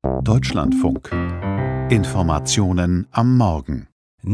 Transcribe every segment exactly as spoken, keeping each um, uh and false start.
Deutschlandfunk. Informationen am Morgen.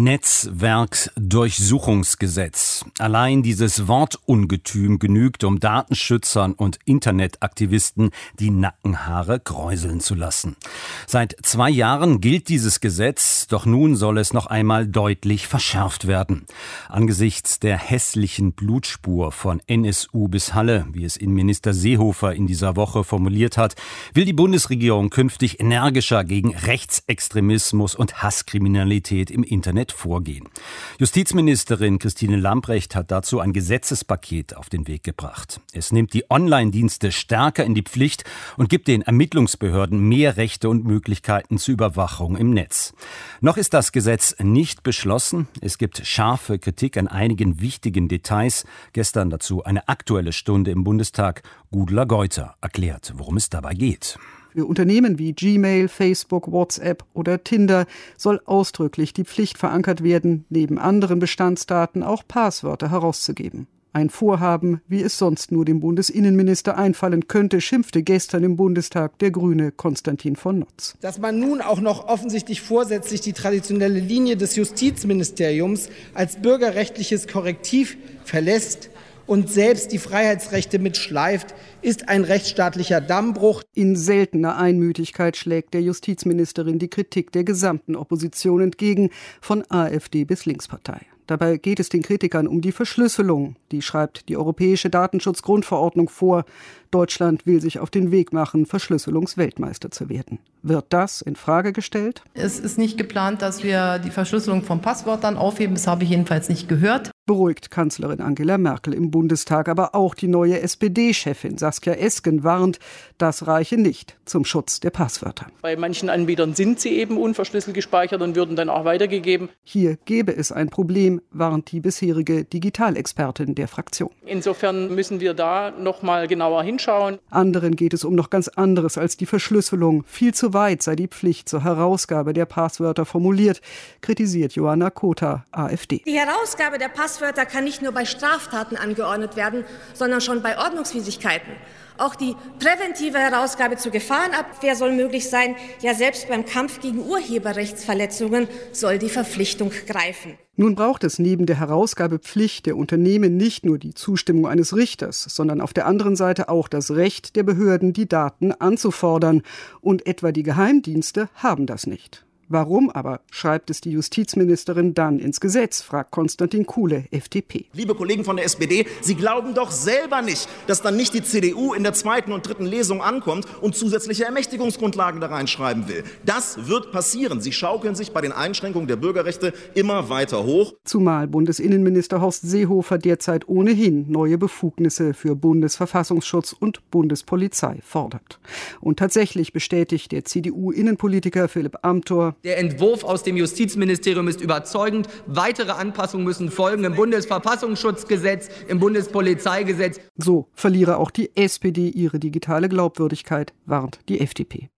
Netzwerksdurchsuchungsgesetz. Allein dieses Wortungetüm genügt, um Datenschützern und Internetaktivisten die Nackenhaare kräuseln zu lassen. Seit zwei Jahren gilt dieses Gesetz, doch nun soll es noch einmal deutlich verschärft werden. Angesichts der hässlichen Blutspur von N S U bis Halle, wie es Innenminister Seehofer in dieser Woche formuliert hat, will die Bundesregierung künftig energischer gegen Rechtsextremismus und Hasskriminalität im Internet vorgehen. Justizministerin Christine Lambrecht hat dazu ein Gesetzespaket auf den Weg gebracht. Es nimmt die Online-Dienste stärker in die Pflicht und gibt den Ermittlungsbehörden mehr Rechte und Möglichkeiten zur Überwachung im Netz. Noch ist das Gesetz nicht beschlossen. Es gibt scharfe Kritik an einigen wichtigen Details. Gestern dazu eine Aktuelle Stunde im Bundestag. Gudula Geuter erklärt, worum es dabei geht. Für Unternehmen wie Gmail, Facebook, WhatsApp oder Tinder soll ausdrücklich die Pflicht verankert werden, neben anderen Bestandsdaten auch Passwörter herauszugeben. Ein Vorhaben, wie es sonst nur dem Bundesinnenminister einfallen könnte, schimpfte gestern im Bundestag der Grüne Konstantin von Notz. Dass man nun auch noch offensichtlich vorsätzlich die traditionelle Linie des Justizministeriums als bürgerrechtliches Korrektiv verlässt und selbst die Freiheitsrechte mitschleift, ist ein rechtsstaatlicher Dammbruch. In seltener Einmütigkeit schlägt der Justizministerin die Kritik der gesamten Opposition entgegen, von AfD bis Linkspartei. Dabei geht es den Kritikern um die Verschlüsselung. Die schreibt die Europäische Datenschutzgrundverordnung vor. Deutschland will sich auf den Weg machen, Verschlüsselungsweltmeister zu werden. Wird das in Frage gestellt? Es ist nicht geplant, dass wir die Verschlüsselung von Passwörtern aufheben. Das habe ich jedenfalls nicht gehört. Beruhigt Kanzlerin Angela Merkel im Bundestag. Aber auch die neue S P D-Chefin Saskia Esken warnt, das reiche nicht zum Schutz der Passwörter. Bei manchen Anbietern sind sie eben unverschlüsselt gespeichert und würden dann auch weitergegeben. Hier gäbe es ein Problem, warnt die bisherige Digitalexpertin der Fraktion. Insofern müssen wir da noch mal genauer hinschauen. Anderen geht es um noch ganz anderes als die Verschlüsselung. Viel zu weit sei die Pflicht zur Herausgabe der Passwörter formuliert, kritisiert Johanna Kota, AfD. Die Herausgabe der Passwörter kann nicht nur bei Straftaten angeordnet werden, sondern schon bei Ordnungswidrigkeiten. Auch die präventive Herausgabe zur Gefahrenabwehr soll möglich sein. Ja, selbst beim Kampf gegen Urheberrechtsverletzungen soll die Verpflichtung greifen. Nun braucht es neben der Herausgabepflicht der Unternehmen nicht nur die Zustimmung eines Richters, sondern auf der anderen Seite auch das Recht der Behörden, die Daten anzufordern. Und etwa die Geheimdienste haben das nicht. Warum aber schreibt es die Justizministerin dann ins Gesetz, fragt Konstantin Kuhle, F D P. Liebe Kollegen von der S P D, Sie glauben doch selber nicht, dass dann nicht die C D U in der zweiten und dritten Lesung ankommt und zusätzliche Ermächtigungsgrundlagen da reinschreiben will. Das wird passieren. Sie schaukeln sich bei den Einschränkungen der Bürgerrechte immer weiter hoch. Zumal Bundesinnenminister Horst Seehofer derzeit ohnehin neue Befugnisse für Bundesverfassungsschutz und Bundespolizei fordert. Und tatsächlich bestätigt der C D U-Innenpolitiker Philipp Amthor: Der Entwurf aus dem Justizministerium ist überzeugend. Weitere Anpassungen müssen folgen im Bundesverfassungsschutzgesetz, im Bundespolizeigesetz. So verliere auch die S P D ihre digitale Glaubwürdigkeit, warnt die F D P.